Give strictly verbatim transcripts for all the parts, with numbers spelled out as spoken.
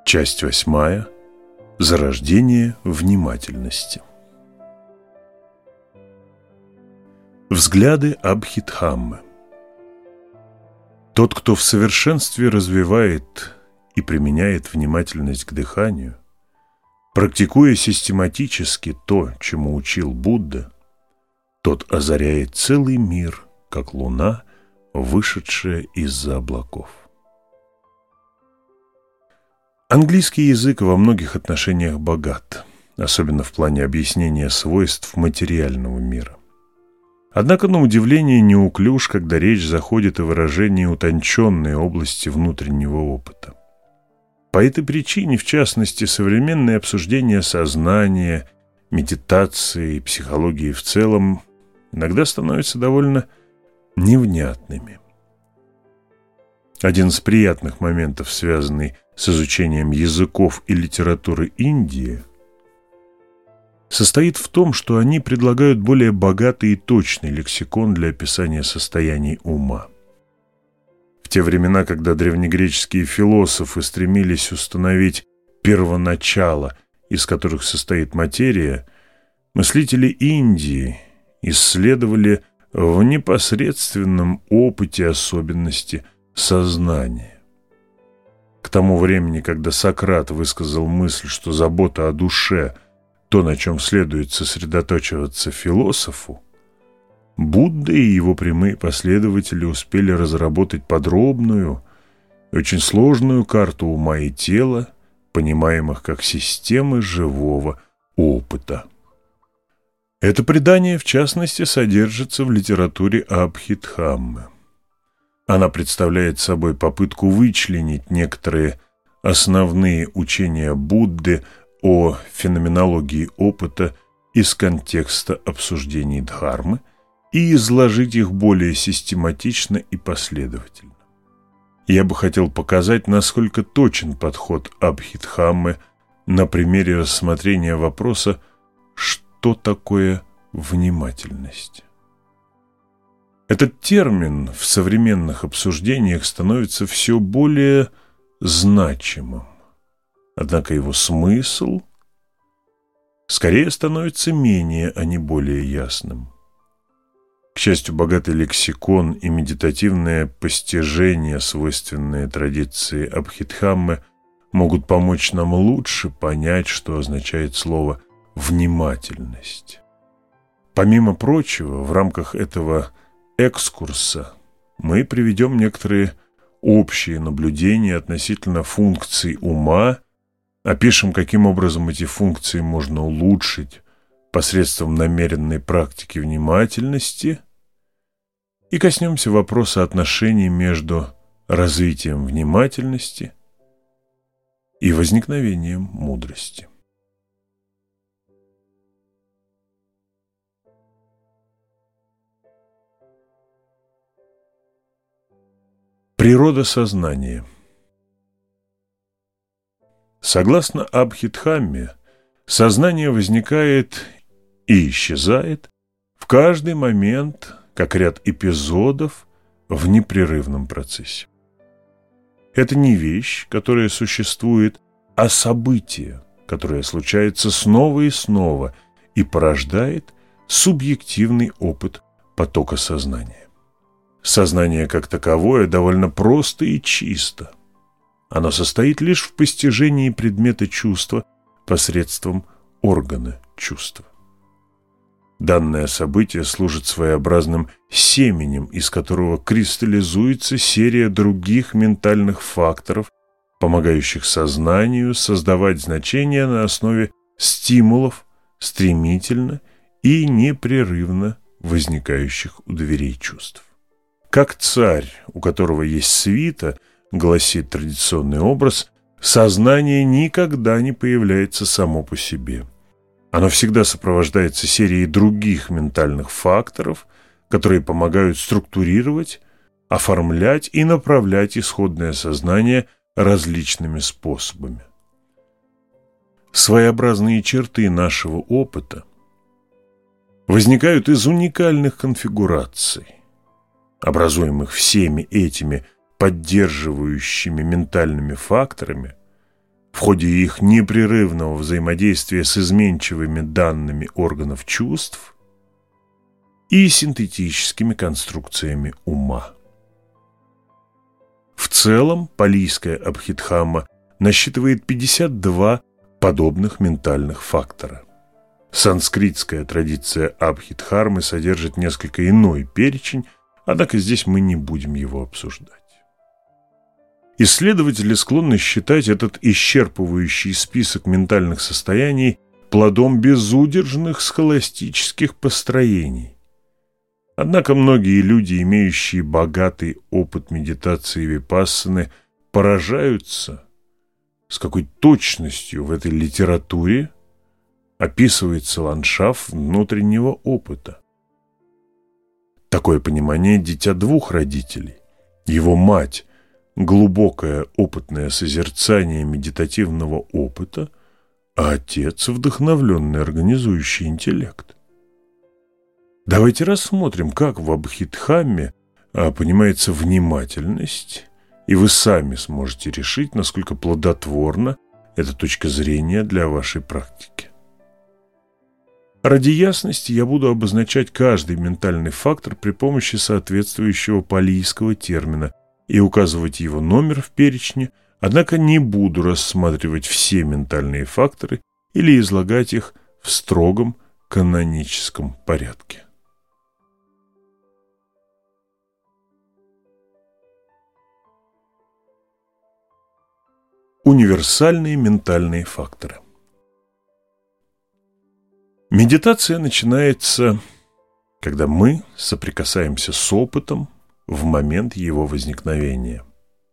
Часть восьмая. Зарождение внимательности. Взгляды Абхидхаммы. Тот, кто в совершенстве развивает и применяет внимательность к дыханию, практикуя систематически то, чему учил Будда, тот озаряет целый мир, как луна, вышедшая из-за облаков. Английский язык во многих отношениях богат, особенно в плане объяснения свойств материального мира. Однако, на удивление, неуклюж, когда речь заходит о выражении утонченной области внутреннего опыта. По этой причине, в частности, современное обсуждение сознания, медитации и психологии в целом иногда становятся довольно невнятными. Один из приятных моментов, связанный с изучением языков и литературы Индии, состоит в том, что они предлагают более богатый и точный лексикон для описания состояний ума. В те времена, когда древнегреческие философы стремились установить первоначало, из которых состоит материя, мыслители Индии исследовали в непосредственном опыте особенности сознания. К тому времени, когда Сократ высказал мысль, что забота о душе – то, на чем следует сосредоточиваться философу, Будда и его прямые последователи успели разработать подробную, очень сложную карту ума и тела, понимаемых как системы живого опыта. Это предание, в частности, содержится в литературе Абхидхаммы. Она представляет собой попытку вычленить некоторые основные учения Будды о феноменологии опыта из контекста обсуждений дхармы и изложить их более систематично и последовательно. Я бы хотел показать, насколько точен подход Абхидхаммы на примере рассмотрения вопроса, что такое внимательность. Этот термин в современных обсуждениях становится все более значимым. Однако его смысл скорее становится менее, а не более ясным. К счастью, богатый лексикон и медитативное постижение, свойственные традиции Абхидхаммы, могут помочь нам лучше понять, что означает слово «внимательность». Помимо прочего, в рамках этого экскурса мы приведем некоторые общие наблюдения относительно функций ума, опишем, каким образом эти функции можно улучшить посредством намеренной практики внимательности и коснемся вопроса отношений между развитием внимательности и возникновением мудрости. Природа сознания. Согласно Абхидхамме, сознание возникает и исчезает в каждый момент, как ряд эпизодов в непрерывном процессе. Это не вещь, которая существует, а событие, которое случается снова и снова и порождает субъективный опыт потока сознания. Сознание как таковое довольно просто и чисто. Оно состоит лишь в постижении предмета чувства посредством органа чувства. Данное событие служит своеобразным семенем, из которого кристаллизуется серия других ментальных факторов, помогающих сознанию создавать значения на основе стимулов, стремительно и непрерывно возникающих у дверей чувств. Как царь, у которого есть свита, гласит традиционный образ, сознание никогда не появляется само по себе. Оно всегда сопровождается серией других ментальных факторов, которые помогают структурировать, оформлять и направлять исходное сознание различными способами. Своеобразные черты нашего опыта возникают из уникальных конфигураций, образуемых всеми этими поддерживающими ментальными факторами, в ходе их непрерывного взаимодействия с изменчивыми данными органов чувств и синтетическими конструкциями ума. В целом, палийская Абхидхамма насчитывает пятьдесят два подобных ментальных фактора. Санскритская традиция Абхидхармы содержит несколько иной перечень, однако здесь мы не будем его обсуждать. Исследователи склонны считать этот исчерпывающий список ментальных состояний плодом безудержных схоластических построений. Однако многие люди, имеющие богатый опыт медитации випассаны, поражаются, с какой точностью в этой литературе описывается ландшафт внутреннего опыта. Такое понимание – дитя двух родителей. Его мать – глубокое опытное созерцание медитативного опыта, а отец – вдохновленный организующий интеллект. Давайте рассмотрим, как в Абхидхамме а, понимается внимательность, и вы сами сможете решить, насколько плодотворна эта точка зрения для вашей практики. Ради ясности я буду обозначать каждый ментальный фактор при помощи соответствующего палийского термина и указывать его номер в перечне, однако не буду рассматривать все ментальные факторы или излагать их в строгом каноническом порядке. Универсальные ментальные факторы. Медитация начинается, когда мы соприкасаемся с опытом в момент его возникновения.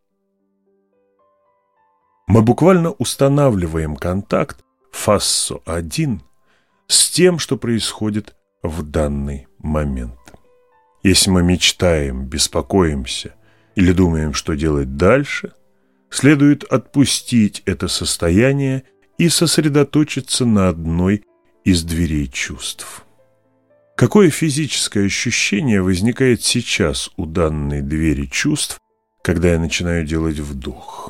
Мы буквально устанавливаем контакт фассо один с тем, что происходит в данный момент. Если мы мечтаем, беспокоимся или думаем, что делать дальше, следует отпустить это состояние и сосредоточиться на одной из дверей чувств. Какое физическое ощущение возникает сейчас у данной двери чувств, когда я начинаю делать вдох?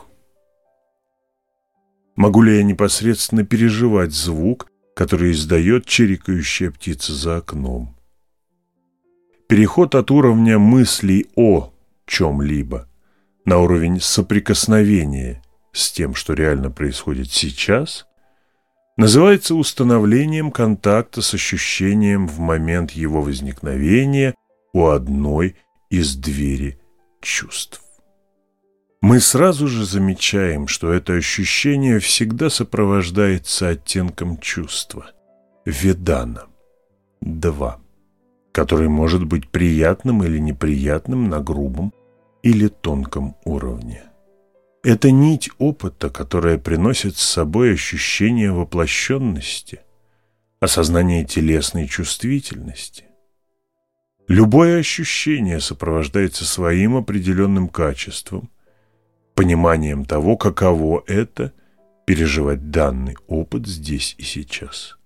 Могу ли я непосредственно переживать звук, который издает чирикающая птица за окном? Переход от уровня мыслей о чем-либо на уровень соприкосновения с тем, что реально происходит сейчас, называется установлением контакта с ощущением в момент его возникновения у одной из двери чувств. Мы сразу же замечаем, что это ощущение всегда сопровождается оттенком чувства – ведана, два, который может быть приятным или неприятным на грубом или тонком уровне. Это нить опыта, которая приносит с собой ощущение воплощенности, осознание телесной чувствительности. Любое ощущение сопровождается своим определенным качеством, пониманием того, каково это переживать данный опыт здесь и сейчас.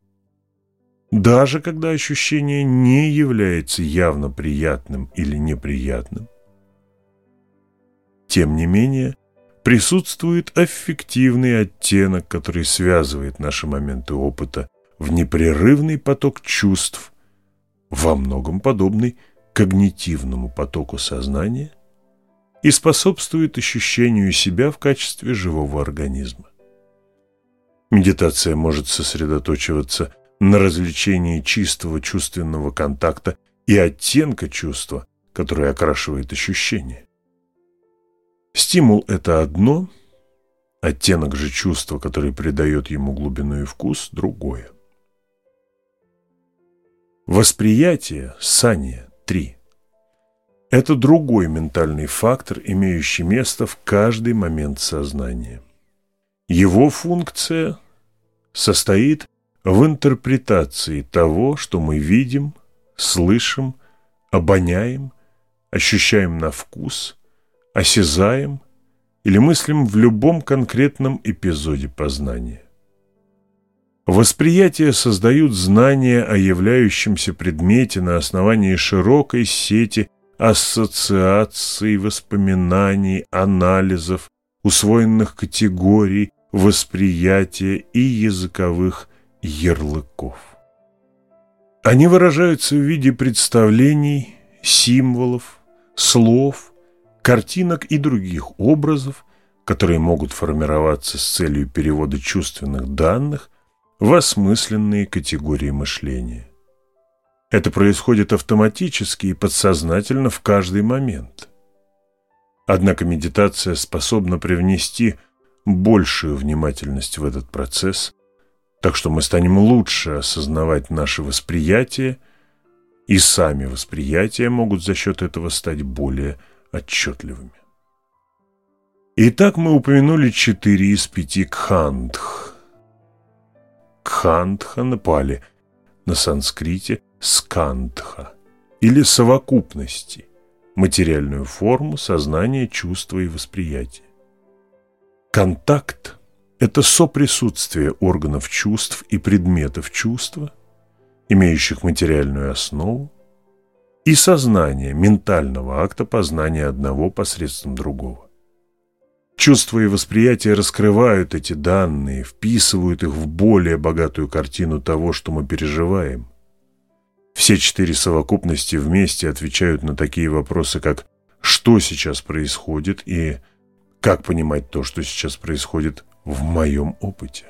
Даже когда ощущение не является явно приятным или неприятным, тем не менее, присутствует аффективный оттенок, который связывает наши моменты опыта в непрерывный поток чувств, во многом подобный когнитивному потоку сознания, и способствует ощущению себя в качестве живого организма. Медитация может сосредоточиваться на развлечении чистого чувственного контакта и оттенка чувства, который окрашивает ощущение. Стимул – это одно, оттенок же чувства, который придает ему глубину и вкус – другое. Восприятие, сания, три. Это другой ментальный фактор, имеющий место в каждый момент сознания. Его функция состоит в интерпретации того, что мы видим, слышим, обоняем, ощущаем на вкус, осязаем или мыслим в любом конкретном эпизоде познания. Восприятие создают знания о являющемся предмете на основании широкой сети ассоциаций, воспоминаний, анализов, усвоенных категорий, восприятия и языковых ярлыков. Они выражаются в виде представлений, символов, слов, картинок и других образов, которые могут формироваться с целью перевода чувственных данных в осмысленные категории мышления. Это происходит автоматически и подсознательно в каждый момент. Однако медитация способна привнести большую внимательность в этот процесс, так что мы станем лучше осознавать наше восприятие, и сами восприятия могут за счет этого стать более отчетливыми. Итак, мы упомянули четыре из пяти кхандх. Кхандха на пали, на санскрите скандха, или совокупности, материальную форму сознания, чувства и восприятия. Контакт – это соприсутствие органов чувств и предметов чувства, имеющих материальную основу, и сознание ментального акта познания одного посредством другого. Чувства и восприятие раскрывают эти данные, вписывают их в более богатую картину того, что мы переживаем. Все четыре совокупности вместе отвечают на такие вопросы, как «что сейчас происходит» и «как понимать то, что сейчас происходит в моем опыте».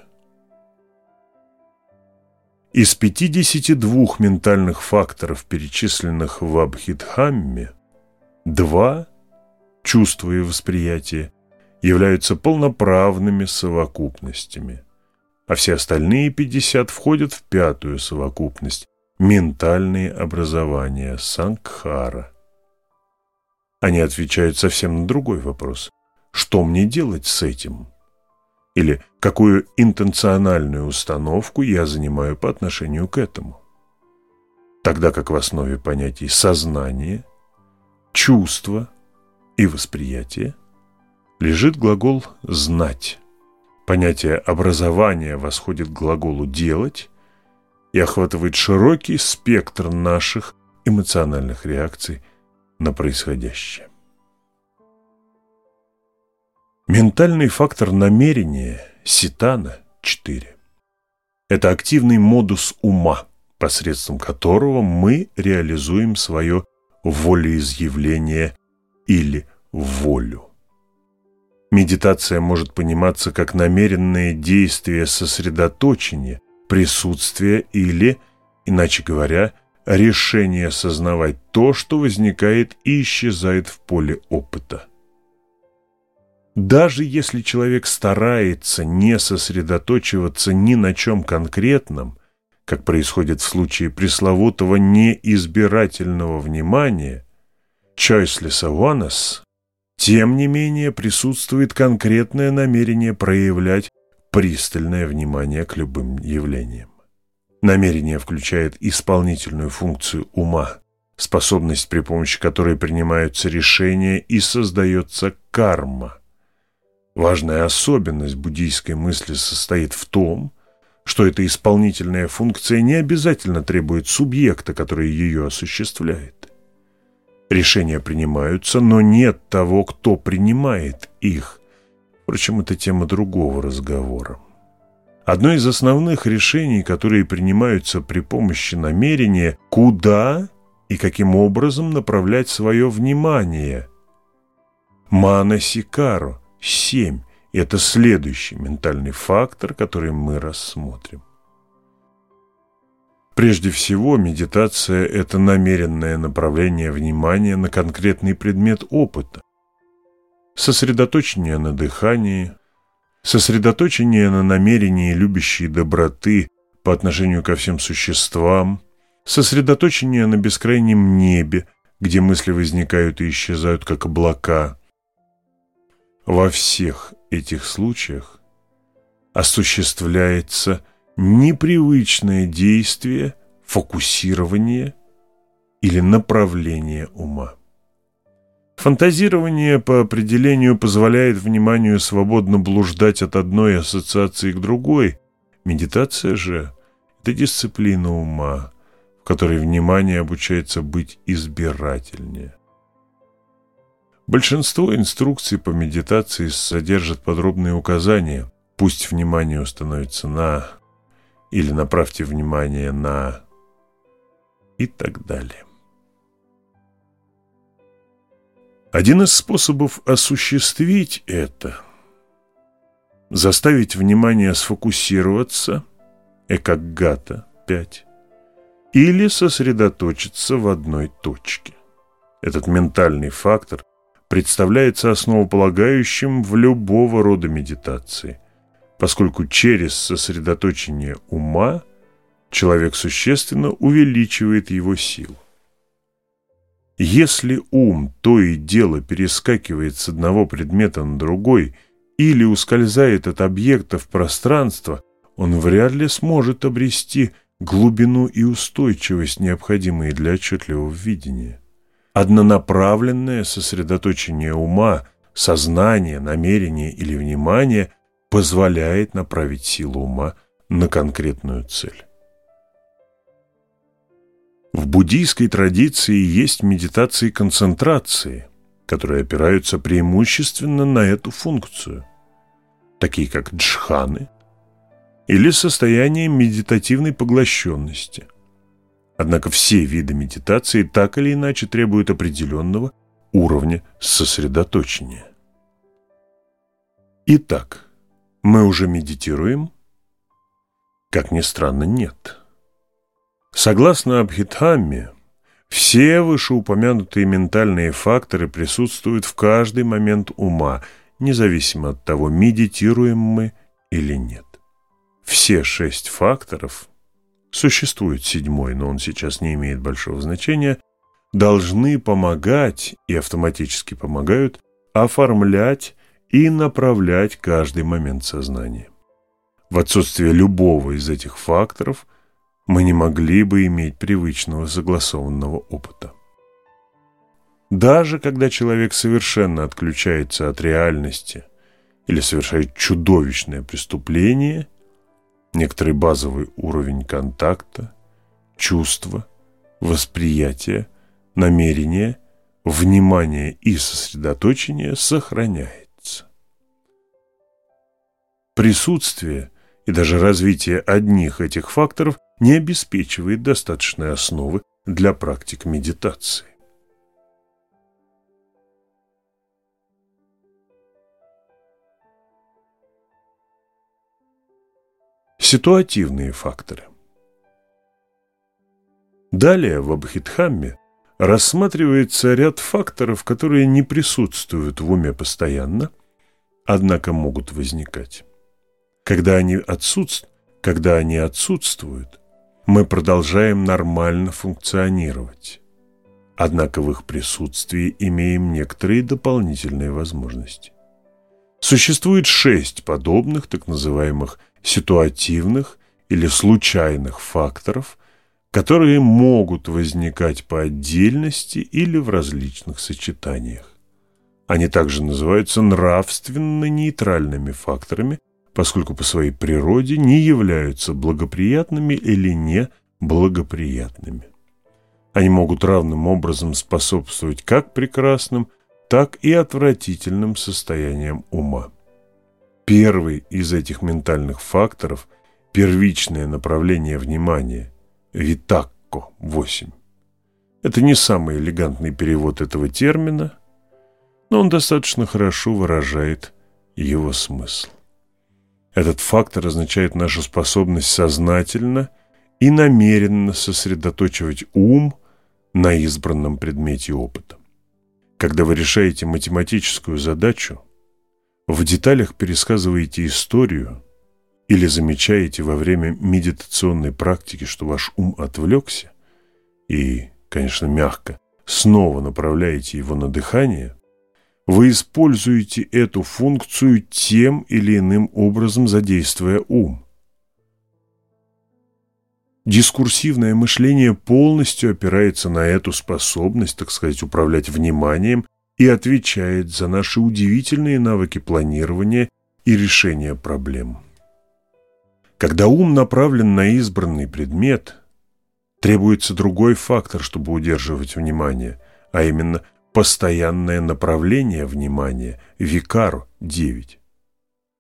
Из пятидесяти двух ментальных факторов, перечисленных в Абхидхамме, два – чувства и восприятие – являются полноправными совокупностями, а все остальные пятьдесят входят в пятую совокупность – ментальные образования сангхара. Они отвечают совсем на другой вопрос – что мне делать с этим? Или какую интенциональную установку я занимаю по отношению к этому? Тогда как в основе понятий сознание, чувство и восприятие лежит глагол «знать». Понятие образования восходит к глаголу «делать» и охватывает широкий спектр наших эмоциональных реакций на происходящее. Ментальный фактор намерения, ситана, четыре. Это активный модус ума, посредством которого мы реализуем свое волеизъявление или волю. Медитация может пониматься как намеренное действие сосредоточения, присутствия или, иначе говоря, решение осознавать то, что возникает и исчезает в поле опыта. Даже если человек старается не сосредоточиваться ни на чем конкретном, как происходит в случае пресловутого неизбирательного внимания, choiceless awareness, тем не менее присутствует конкретное намерение проявлять пристальное внимание к любым явлениям. Намерение включает исполнительную функцию ума, способность, при помощи которой принимаются решения и создается карма. Важная особенность буддийской мысли состоит в том, что эта исполнительная функция не обязательно требует субъекта, который ее осуществляет. Решения принимаются, но нет того, кто принимает их. Впрочем, это тема другого разговора. Одно из основных решений, которые принимаются при помощи намерения, куда и каким образом направлять свое внимание. Манасикаро. Семь – это следующий ментальный фактор, который мы рассмотрим. Прежде всего, медитация – это намеренное направление внимания на конкретный предмет опыта. Сосредоточение на дыхании, сосредоточение на намерении любящей доброты по отношению ко всем существам, сосредоточение на бескрайнем небе, где мысли возникают и исчезают, как облака. Во всех этих случаях осуществляется непривычное действие, фокусирование или направление ума. Фантазирование по определению позволяет вниманию свободно блуждать от одной ассоциации к другой. Медитация же – это дисциплина ума, в которой внимание обучается быть избирательнее. Большинство инструкций по медитации содержат подробные указания пусть внимание установится на, или направьте внимание на, и так далее. Один из способов осуществить это – заставить внимание сфокусироваться, экаггата пять, или сосредоточиться в одной точке. Этот ментальный фактор представляется основополагающим в любого рода медитации, поскольку через сосредоточение ума человек существенно увеличивает его силу. Если ум то и дело перескакивает с одного предмета на другой или ускользает от объекта в пространство, он вряд ли сможет обрести глубину и устойчивость, необходимые для отчетливого видения. Однонаправленное сосредоточение ума, сознания, намерения или внимания позволяет направить силу ума на конкретную цель. В буддийской традиции есть медитации концентрации, которые опираются преимущественно на эту функцию, такие как джханы или состояние медитативной поглощенности. Однако все виды медитации так или иначе требуют определенного уровня сосредоточения. Итак, мы уже медитируем? Как ни странно, нет. Согласно Абхидхамме, все вышеупомянутые ментальные факторы присутствуют в каждый момент ума, независимо от того, медитируем мы или нет. Все шесть факторов, существует седьмой, но он сейчас не имеет большого значения, должны помогать и автоматически помогают оформлять и направлять каждый момент сознания. В отсутствие любого из этих факторов мы не могли бы иметь привычного согласованного опыта. Даже когда человек совершенно отключается от реальности или совершает чудовищное преступление, некоторый базовый уровень контакта, чувства, восприятия, намерения, внимания и сосредоточения сохраняется. Присутствие и даже развитие одних этих факторов не обеспечивает достаточной основы для практик медитации. Ситуативные факторы. Далее в Абхидхамме рассматривается ряд факторов, которые не присутствуют в уме постоянно, однако могут возникать. Когда они отсутствуют, когда они отсутствуют, мы продолжаем нормально функционировать. Однако в их присутствии имеем некоторые дополнительные возможности. Существует шесть подобных так называемых ситуативных или случайных факторов, которые могут возникать по отдельности или в различных сочетаниях. Они также называются нравственно-нейтральными факторами, поскольку по своей природе не являются благоприятными или неблагоприятными. Они могут равным образом способствовать как прекрасным, так и отвратительным состояниям ума. Первый из этих ментальных факторов – первичное направление внимания, витакко восемь. Это не самый элегантный перевод этого термина, но он достаточно хорошо выражает его смысл. Этот фактор означает нашу способность сознательно и намеренно сосредоточивать ум на избранном предмете опыта. Когда вы решаете математическую задачу, в деталях пересказываете историю или замечаете во время медитационной практики, что ваш ум отвлекся, и, конечно, мягко, снова направляете его на дыхание, вы используете эту функцию тем или иным образом, задействуя ум. Дискурсивное мышление полностью опирается на эту способность, так сказать, управлять вниманием и отвечает за наши удивительные навыки планирования и решения проблем. Когда ум направлен на избранный предмет, требуется другой фактор, чтобы удерживать внимание, а именно постоянное направление внимания, викару девять.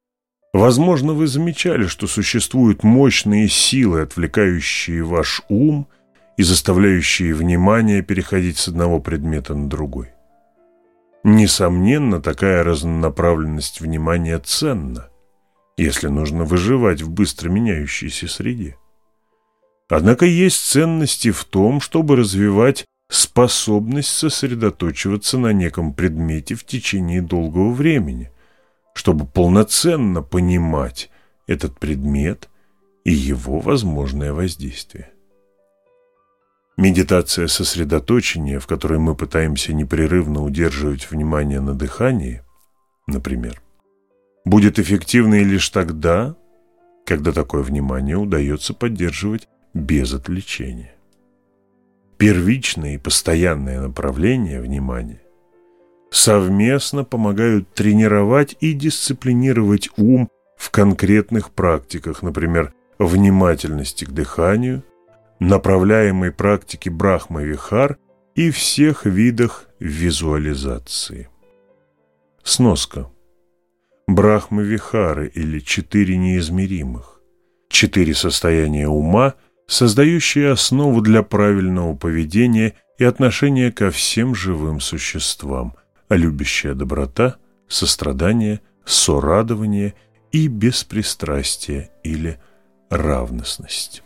Возможно, вы замечали, что существуют мощные силы, отвлекающие ваш ум и заставляющие внимание переходить с одного предмета на другой. Несомненно, такая разнонаправленность внимания ценна, если нужно выживать в быстро меняющейся среде. Однако есть ценности в том, чтобы развивать способность сосредоточиваться на неком предмете в течение долгого времени, чтобы полноценно понимать этот предмет и его возможное воздействие. Медитация сосредоточения, в которой мы пытаемся непрерывно удерживать внимание на дыхании, например, будет эффективной лишь тогда, когда такое внимание удается поддерживать без отвлечения. Первичное и постоянное направление внимания совместно помогают тренировать и дисциплинировать ум в конкретных практиках, например, внимательности к дыханию, направляемой практике Брахма-вихар и всех видах визуализации. Сноска. Брахма-вихары или четыре неизмеримых, четыре состояния ума, создающие основу для правильного поведения и отношения ко всем живым существам, а любящая доброта, сострадание, сорадование и беспристрастие или равностность.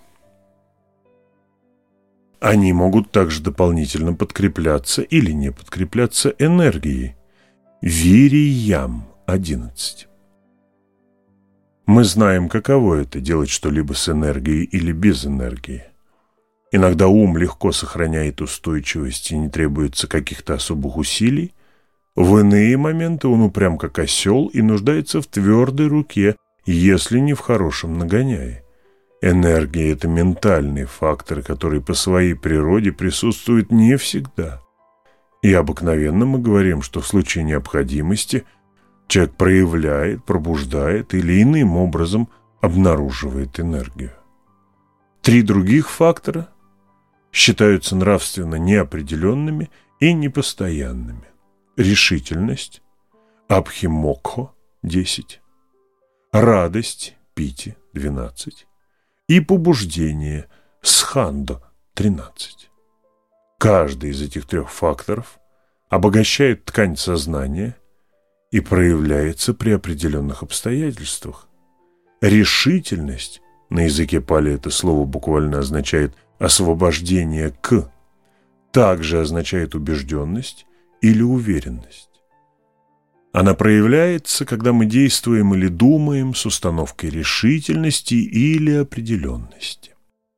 Они могут также дополнительно подкрепляться или не подкрепляться энергией. Вириям одиннадцать. Мы знаем, каково это делать что-либо с энергией или без энергии. Иногда ум легко сохраняет устойчивость и не требуется каких-то особых усилий. В иные моменты он упрям как осел и нуждается в твердой руке, если не в хорошем нагоняе. Энергия – это ментальный фактор, который по своей природе присутствует не всегда. И обыкновенно мы говорим, что в случае необходимости человек проявляет, пробуждает или иным образом обнаруживает энергию. Три других фактора считаются нравственно неопределенными и непостоянными. Решительность, абхимокхо – десять, радость – пити – двенадцать и побуждение – схандо – тринадцать. Каждый из этих трех факторов обогащает ткань сознания и проявляется при определенных обстоятельствах. Решительность, на языке пали это слово буквально означает освобождение к, также означает убежденность или уверенность. Она проявляется, когда мы действуем или думаем с установкой решительности или определенности.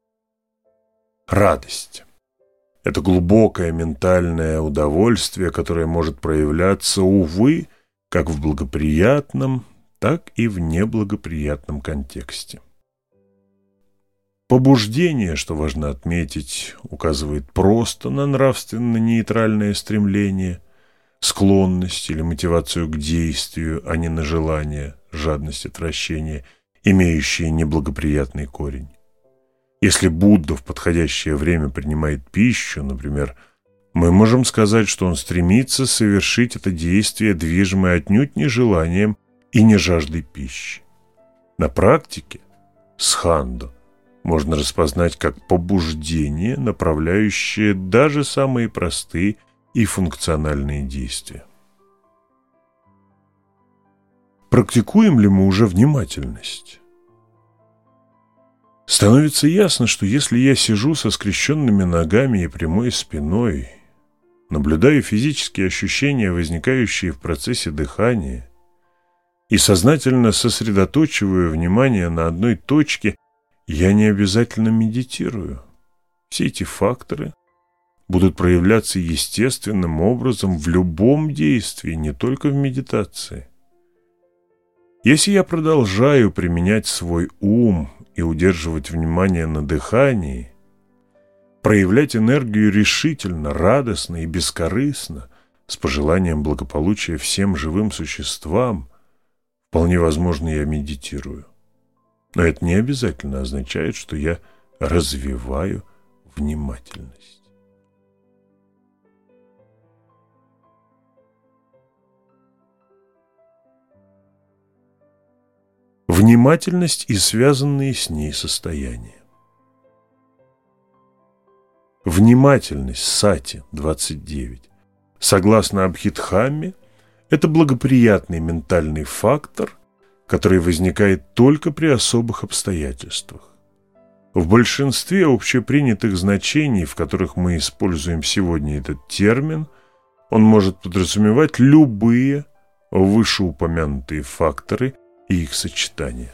Радость – это глубокое ментальное удовольствие, которое может проявляться, увы, как в благоприятном, так и в неблагоприятном контексте. Побуждение, что важно отметить, указывает просто на нравственно-нейтральное стремление, склонность или мотивацию к действию, а не на желание, жадность, отвращение, имеющие неблагоприятный корень. Если Будда в подходящее время принимает пищу, например, мы можем сказать, что он стремится совершить это действие, движимое отнюдь не желанием и не жаждой пищи. На практике схандо можно распознать как побуждение, направляющее даже самые простые и функциональные действия. Практикуем ли мы уже внимательность? Становится ясно, что если я сижу со скрещенными ногами и прямой спиной, наблюдаю физические ощущения, возникающие в процессе дыхания, и сознательно сосредоточиваю внимание на одной точке, я не обязательно медитирую. Все эти факторы будут проявляться естественным образом в любом действии, не только в медитации. Если я продолжаю применять свой ум и удерживать внимание на дыхании, проявлять энергию решительно, радостно и бескорыстно, с пожеланием благополучия всем живым существам, вполне возможно, я медитирую. Но это не обязательно означает, что я развиваю внимательность. внимательность и связанные с ней состояния. Внимательность, сати, двадцать девять. Согласно Абхидхамме, это благоприятный ментальный фактор, который возникает только при особых обстоятельствах. В большинстве общепринятых значений, в которых мы используем сегодня этот термин, он может подразумевать любые вышеупомянутые факторы и их сочетания.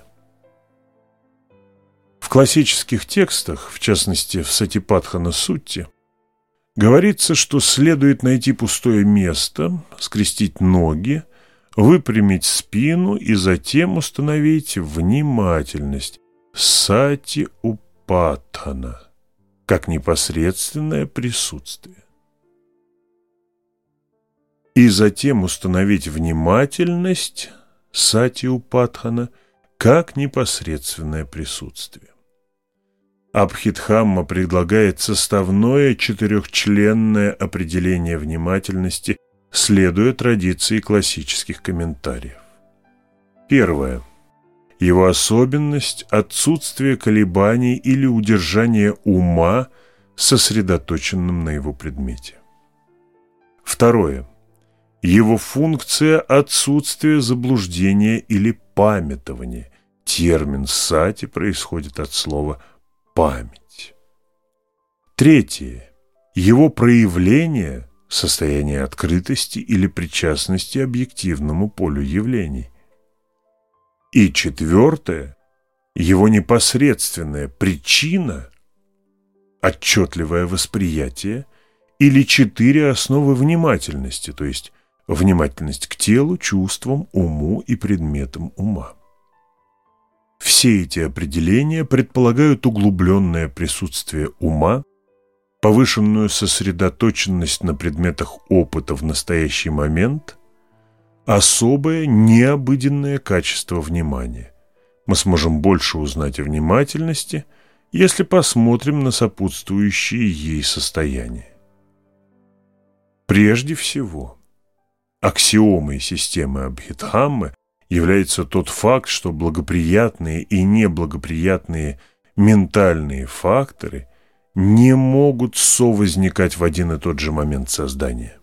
В классических текстах, в частности в Сатипатхана-сутте, говорится, что следует найти пустое место, скрестить ноги, выпрямить спину и затем установить внимательность сати-упатхана, как непосредственное присутствие. И затем установить внимательность сати-упатхана как непосредственное присутствие. Абхидхамма предлагает составное четырехчленное определение внимательности, следуя традиции классических комментариев. Первое. Его особенность – отсутствие колебаний или удержания ума, сосредоточенным на его предмете. Второе. Его функция – отсутствие заблуждения или памятования. Термин «сати» происходит от слова «память». Третье. Его проявление – состояние открытости или причастности объективному полю явлений. И четвертое. Его непосредственная причина – отчетливое восприятие или четыре основы внимательности, то есть внимательность к телу, чувствам, уму и предметам ума. Все эти определения предполагают углубленное присутствие ума, повышенную сосредоточенность на предметах опыта в настоящий момент, особое необыденное качество внимания. Мы сможем больше узнать о внимательности, если посмотрим на сопутствующие ей состояния. Прежде всего, аксиомой системы Абхидхаммы является тот факт, что благоприятные и неблагоприятные ментальные факторы не могут совозникать в один и тот же момент создания.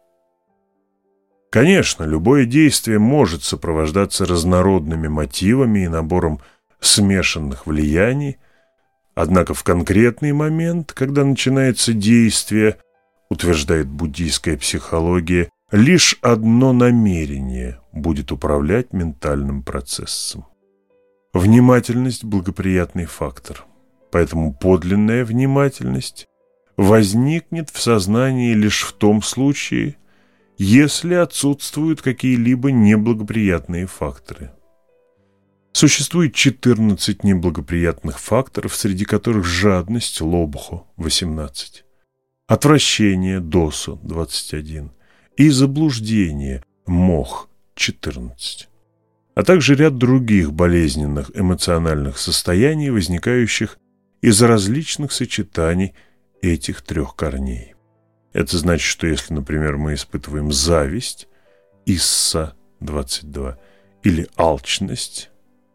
Конечно, любое действие может сопровождаться разнородными мотивами и набором смешанных влияний, однако в конкретный момент, когда начинается действие, утверждает буддийская психология, лишь одно намерение будет управлять ментальным процессом. Внимательность – благоприятный фактор, поэтому подлинная внимательность возникнет в сознании лишь в том случае, если отсутствуют какие-либо неблагоприятные факторы. Существует четырнадцать неблагоприятных факторов, среди которых жадность, лобхо, восемнадцать, отвращение, досо, двадцать один, и заблуждение, мох, четырнадцать, а также ряд других болезненных эмоциональных состояний, возникающих из различных сочетаний этих трех корней. Это значит, что если, например, мы испытываем зависть, исса, двадцать два, или алчность,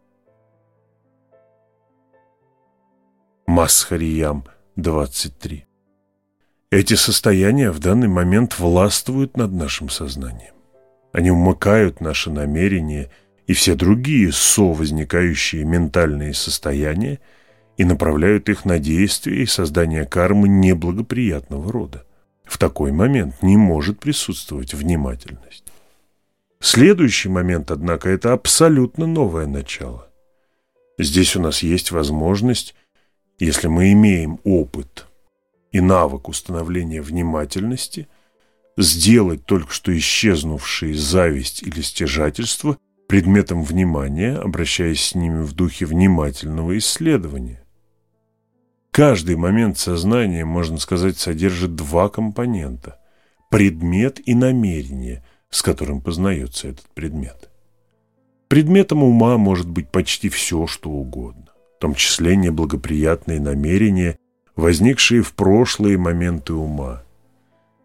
масхариям, двадцать три, эти состояния в данный момент властвуют над нашим сознанием. Они умыкают наши намерения и все другие совозникающие ментальные состояния и направляют их на действия и создание кармы неблагоприятного рода. В такой момент не может присутствовать внимательность. Следующий момент, однако, это абсолютно новое начало. Здесь у нас есть возможность, если мы имеем опыт и навык установления внимательности, сделать только что исчезнувшие зависть или стяжательство предметом внимания, обращаясь с ними в духе внимательного исследования. Каждый момент сознания, можно сказать, содержит два компонента – предмет и намерение, с которым познается этот предмет. Предметом ума может быть почти все, что угодно, в том числе неблагоприятные намерения, возникшие в прошлые моменты ума.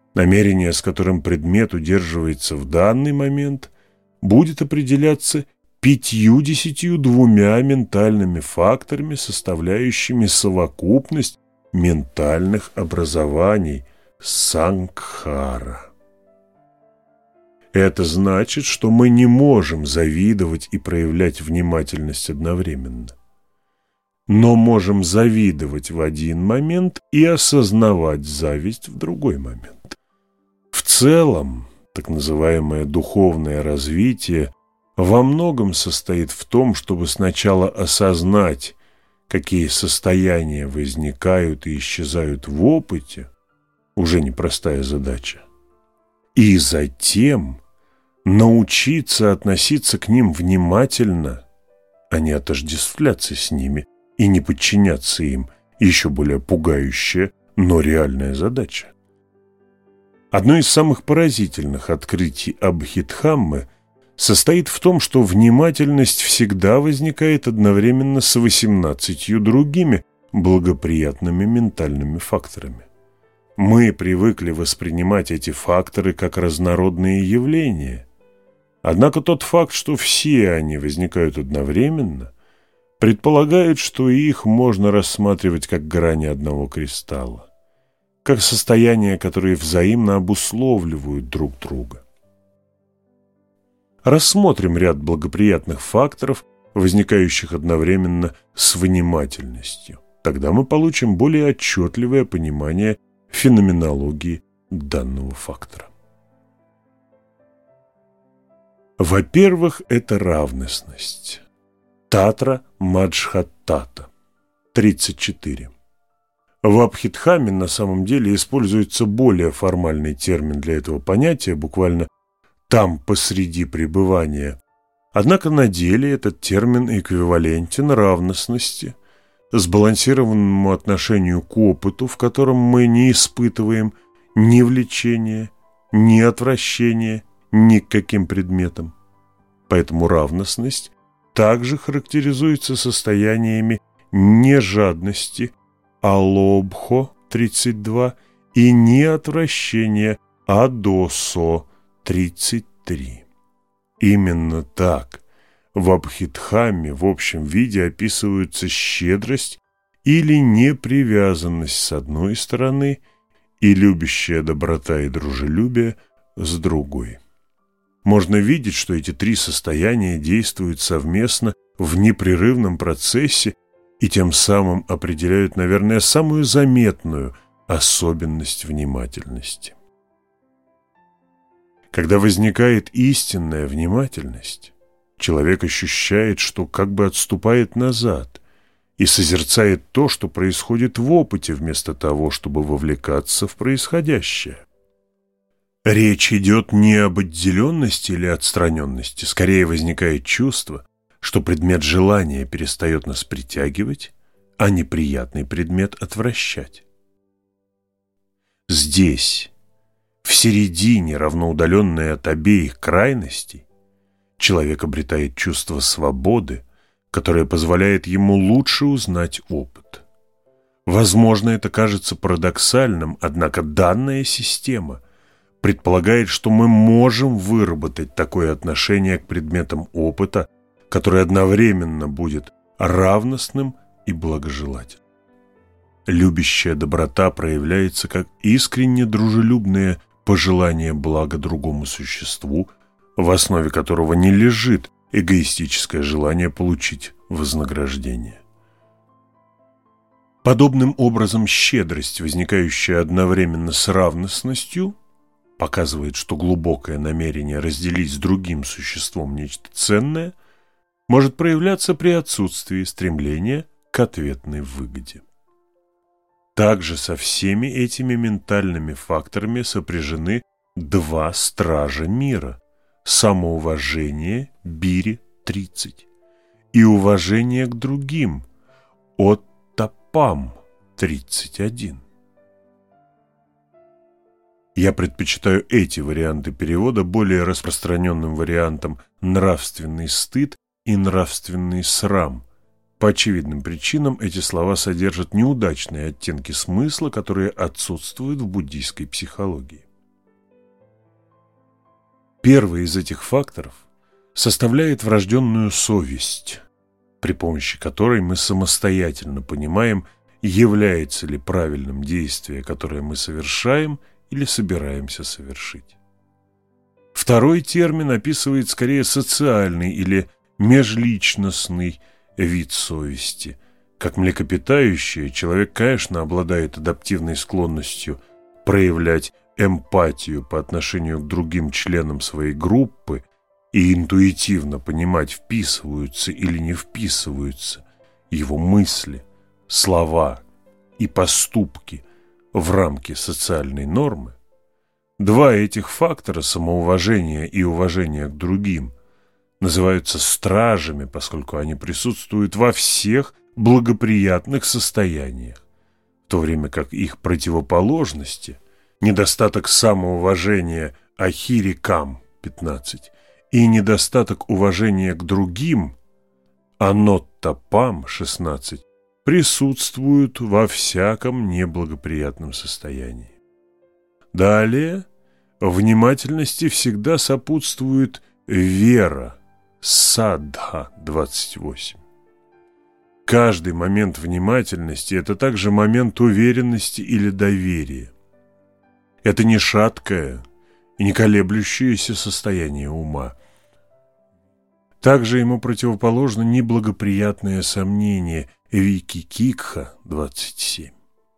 Намерение, с которым предмет удерживается в данный момент, будет определяться пятьюдесятью двумя ментальными факторами, составляющими совокупность ментальных образований сангхара. Это значит, что мы не можем завидовать и проявлять внимательность одновременно, но можем завидовать в один момент и осознавать зависть в другой момент. В целом, так называемое духовное развитие во многом состоит в том, чтобы сначала осознать, какие состояния возникают и исчезают в опыте, уже непростая задача, и затем научиться относиться к ним внимательно, а не отождествляться с ними и не подчиняться им, еще более пугающая, но реальная задача. Одно из самых поразительных открытий Абхидхаммы состоит в том, что внимательность всегда возникает одновременно с восемнадцатью другими благоприятными ментальными факторами. Мы привыкли воспринимать эти факторы как разнородные явления. Однако тот факт, что все они возникают одновременно, предполагает, что их можно рассматривать как грани одного кристалла, как состояния, которые взаимно обусловливают друг друга. Рассмотрим ряд благоприятных факторов, возникающих одновременно с внимательностью. Тогда мы получим более отчетливое понимание феноменологии данного фактора. Во-первых, это равностность. Татра Маджхатата. тридцать четыре. В Абхидхамме на самом деле используется более формальный термин для этого понятия, буквально «там посреди пребывания». Однако на деле этот термин эквивалентен равностности, сбалансированному отношению к опыту, в котором мы не испытываем ни влечения, ни отвращения ни к каким предметам. Поэтому равностность также характеризуется состояниями нежадности, алобхо тридцать два, и неотвращения, адосо тридцать три. Именно так в Абхидхамме в общем виде описываются щедрость или непривязанность с одной стороны и любящая доброта и дружелюбие с другой. Можно видеть, что эти три состояния действуют совместно в непрерывном процессе и тем самым определяют, наверное, самую заметную особенность внимательности. Когда возникает истинная внимательность, человек ощущает, что как бы отступает назад и созерцает то, что происходит в опыте, вместо того, чтобы вовлекаться в происходящее. Речь идет не об отделенности или отстраненности, скорее возникает чувство, что предмет желания перестает нас притягивать, а неприятный предмет отвращать. Здесь, в середине, равноудаленной от обеих крайностей, человек обретает чувство свободы, которое позволяет ему лучше узнать опыт. Возможно, это кажется парадоксальным, однако данная система предполагает, что мы можем выработать такое отношение к предметам опыта, которое одновременно будет равностным и благожелательным. Любящая доброта проявляется как искренне дружелюбное пожелание блага другому существу, в основе которого не лежит эгоистическое желание получить вознаграждение. Подобным образом щедрость, возникающая одновременно с равностностью, показывает, что глубокое намерение разделить с другим существом нечто ценное может проявляться при отсутствии стремления к ответной выгоде. Также со всеми этими ментальными факторами сопряжены два стража мира – самоуважение Бири тридцать и уважение к другим Оттапам тридцать один. Я предпочитаю эти варианты перевода более распространенным вариантам «нравственный стыд» и «нравственный срам». По очевидным причинам эти слова содержат неудачные оттенки смысла, которые отсутствуют в буддийской психологии. Первый из этих факторов составляет врожденную совесть, при помощи которой мы самостоятельно понимаем, является ли правильным действие, которое мы совершаем или собираемся совершить. Второй термин описывает скорее социальный или межличностный вид совести. Как млекопитающее, человек, конечно, обладает адаптивной склонностью проявлять эмпатию по отношению к другим членам своей группы и интуитивно понимать, вписываются или не вписываются его мысли, слова и поступки в рамки социальной нормы. Два этих фактора, самоуважение и уважение к другим, называются стражами, поскольку они присутствуют во всех благоприятных состояниях, в то время как их противоположности, недостаток самоуважения ахирикам пятнадцать и недостаток уважения к другим аноттапам шестнадцать, присутствуют во всяком неблагоприятном состоянии. Далее, внимательности всегда сопутствует вера, садха двадцать восемь. Каждый момент внимательности – это также момент уверенности или доверия. Это не шаткое и не колеблющееся состояние ума. Также ему противоположно неблагоприятное сомнение, викикикха двадцать семь.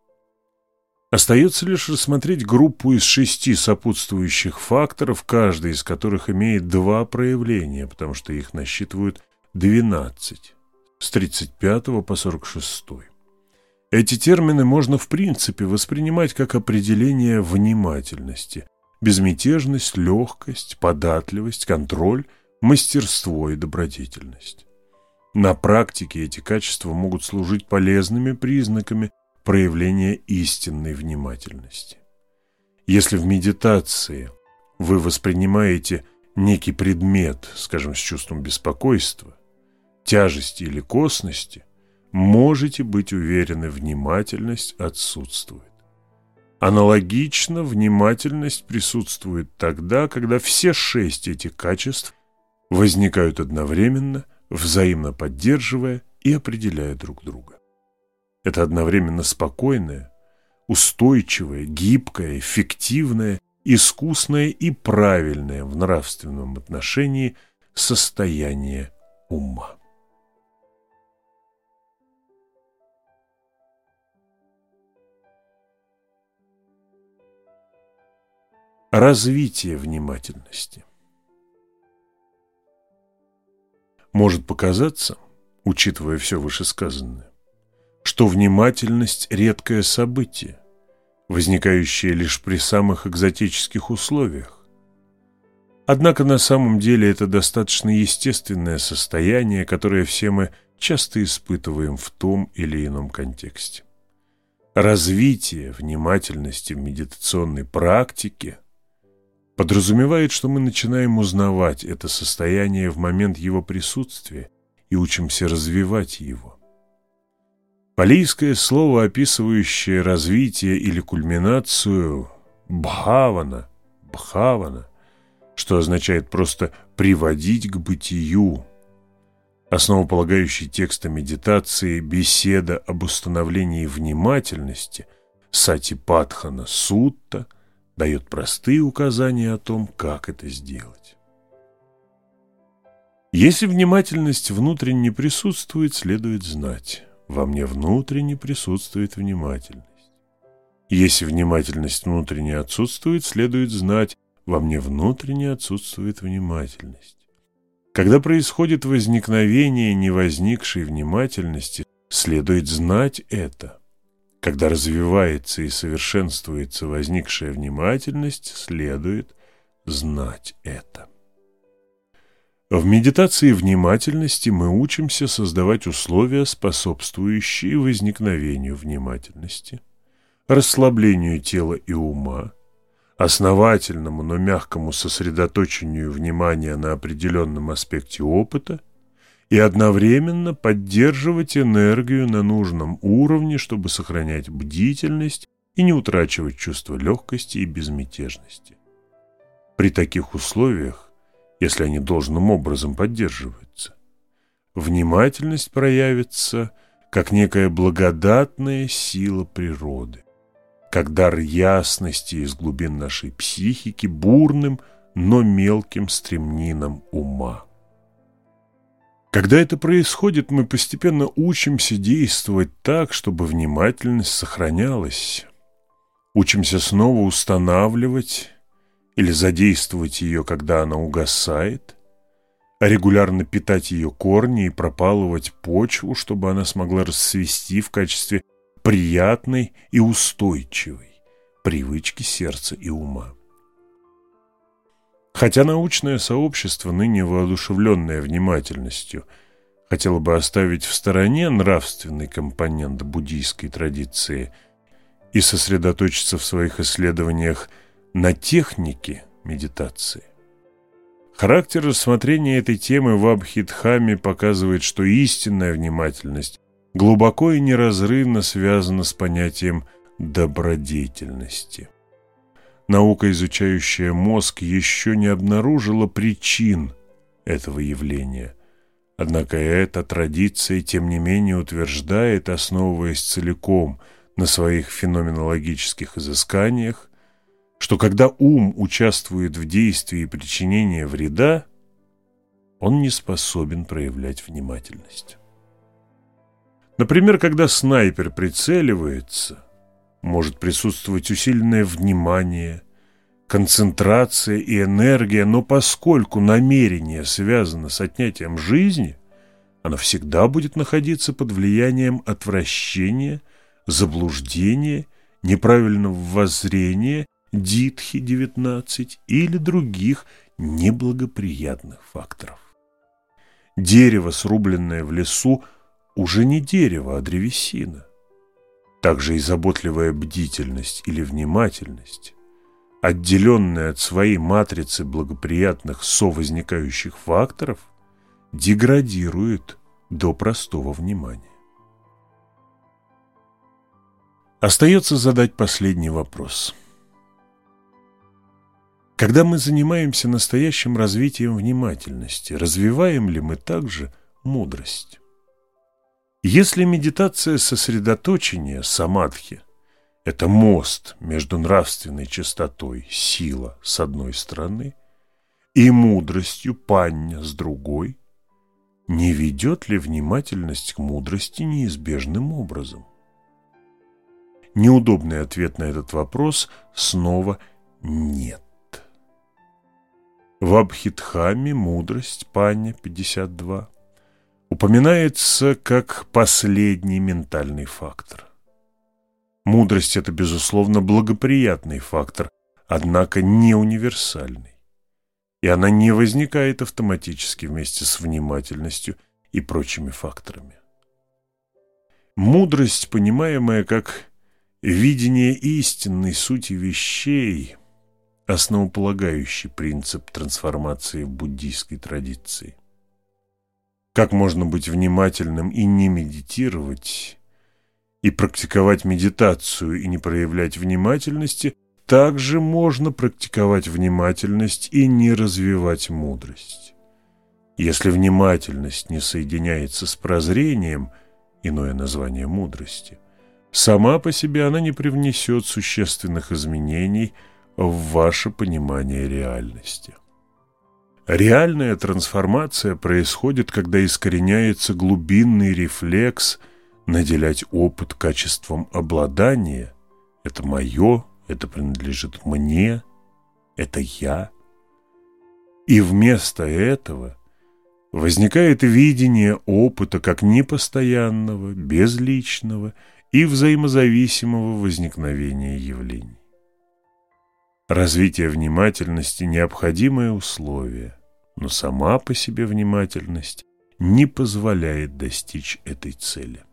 Остается лишь рассмотреть группу из шести сопутствующих факторов, каждый из которых имеет два проявления, потому что их насчитывают двенадцать, с тридцать пятого по сорок шестой. Эти термины можно в принципе воспринимать как определение внимательности: безмятежность, легкость, податливость, контроль, мастерство и добродетельность. На практике эти качества могут служить полезными признаками проявления истинной внимательности. Если в медитации вы воспринимаете некий предмет, скажем, с чувством беспокойства, тяжести или косности, можете быть уверены, внимательность отсутствует. Аналогично, внимательность присутствует тогда, когда все шесть этих качеств возникают одновременно, взаимно поддерживая и определяя друг друга. Это одновременно спокойное, устойчивое, гибкое, эффективное, искусное и правильное в нравственном отношении состояние ума. Развитие внимательности. Может показаться, учитывая все вышесказанное, что внимательность – редкое событие, возникающее лишь при самых экзотических условиях. Однако на самом деле это достаточно естественное состояние, которое все мы часто испытываем в том или ином контексте. Развитие внимательности в медитационной практике подразумевает, что мы начинаем узнавать это состояние в момент его присутствия и учимся развивать его. Палийское слово, описывающее развитие или кульминацию, бхавана, бхавана, что означает просто «приводить к бытию». Основополагающий текст медитации «Беседа об установлении внимательности» Сатипатхана Сутта дает простые указания о том, как это сделать. Если внимательность внутренне присутствует, следует знать: во мне внутренне присутствует внимательность. Если внимательность внутренне отсутствует, следует знать: во мне внутренне отсутствует внимательность. Когда происходит возникновение невозникшей внимательности, следует знать это. Когда развивается и совершенствуется возникшая внимательность, следует знать это. В медитации внимательности мы учимся создавать условия, способствующие возникновению внимательности, расслаблению тела и ума, основательному, но мягкому сосредоточению внимания на определенном аспекте опыта и одновременно поддерживать энергию на нужном уровне, чтобы сохранять бдительность и не утрачивать чувство легкости и безмятежности. При таких условиях если они должным образом поддерживаются. Внимательность проявится как некая благодатная сила природы, как дар ясности из глубин нашей психики бурным, но мелким стремнином ума. Когда это происходит, мы постепенно учимся действовать так, чтобы внимательность сохранялась. Учимся снова устанавливать или задействовать ее, когда она угасает, а регулярно питать ее корни и пропалывать почву, чтобы она смогла расцвести в качестве приятной и устойчивой привычки сердца и ума. Хотя научное сообщество, ныне воодушевленное внимательностью, хотело бы оставить в стороне нравственный компонент буддийской традиции и сосредоточиться в своих исследованиях на технике медитации, характер рассмотрения этой темы в Абхидхаме показывает, что истинная внимательность глубоко и неразрывно связана с понятием добродетельности. Наука, изучающая мозг, еще не обнаружила причин этого явления. Однако эта традиция, тем не менее, утверждает, основываясь целиком на своих феноменологических изысканиях, что когда ум участвует в действии причинения вреда, он не способен проявлять внимательность. Например, когда снайпер прицеливается, может присутствовать усиленное внимание, концентрация и энергия, но поскольку намерение связано с отнятием жизни, оно всегда будет находиться под влиянием отвращения, заблуждения, неправильного воззрения, дитхи девятнадцать или других неблагоприятных факторов. Дерево, срубленное в лесу, уже не дерево, а древесина. Также и заботливая бдительность или внимательность, отделенная от своей матрицы благоприятных совозникающих факторов, деградирует до простого внимания. Остается задать последний вопрос. Когда мы занимаемся настоящим развитием внимательности, развиваем ли мы также мудрость? Если медитация сосредоточения, самадхи, это мост между нравственной чистотой, сила, с одной стороны, и мудростью, панья, с другой, не ведет ли внимательность к мудрости неизбежным образом? Неудобный ответ на этот вопрос снова нет. В Абхидхаме мудрость, панья, пятьдесят два, упоминается как последний ментальный фактор. Мудрость – это, безусловно, благоприятный фактор, однако не универсальный. И она не возникает автоматически вместе с внимательностью и прочими факторами. Мудрость, понимаемая как видение истинной сути вещей, основополагающий принцип трансформации в буддийской традиции. Как можно быть внимательным и не медитировать, и практиковать медитацию и не проявлять внимательности, также можно практиковать внимательность и не развивать мудрость. Если внимательность не соединяется с прозрением, иное название мудрости, сама по себе она не привнесет существенных изменений в ваше понимание реальности. Реальная трансформация происходит, когда искореняется глубинный рефлекс наделять опыт качеством обладания. Это мое, это принадлежит мне, это я. И вместо этого возникает видение опыта как непостоянного, безличного и взаимозависимого возникновения явлений. Развитие внимательности – необходимое условие, но сама по себе внимательность не позволяет достичь этой цели.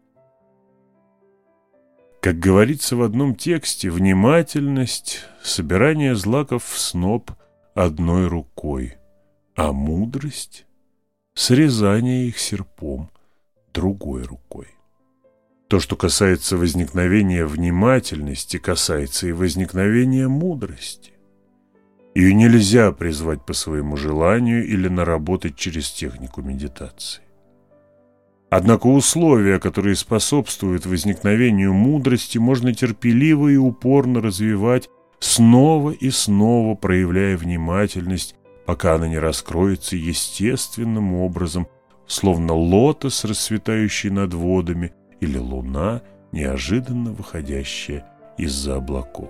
Как говорится в одном тексте, внимательность – собирание злаков в сноп одной рукой, а мудрость – срезание их серпом другой рукой. То, что касается возникновения внимательности, касается и возникновения мудрости. Ее нельзя призвать по своему желанию или наработать через технику медитации. Однако условия, которые способствуют возникновению мудрости, можно терпеливо и упорно развивать, снова и снова проявляя внимательность, пока она не раскроется естественным образом, словно лотос, расцветающий над водами, или луна, неожиданно выходящая из-за облаков.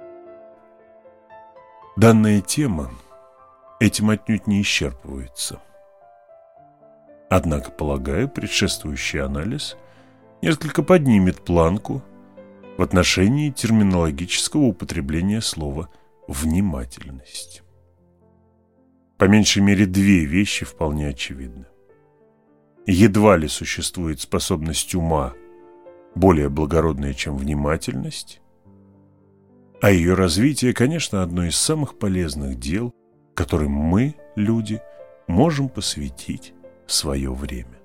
Данная тема этим отнюдь не исчерпывается. Однако, полагаю, предшествующий анализ несколько поднимет планку в отношении терминологического употребления слова «внимательность». По меньшей мере две вещи вполне очевидны. Едва ли существует способность ума более благородная, чем внимательность, а ее развитие, конечно, одно из самых полезных дел, которым мы, люди, можем посвятить свое время.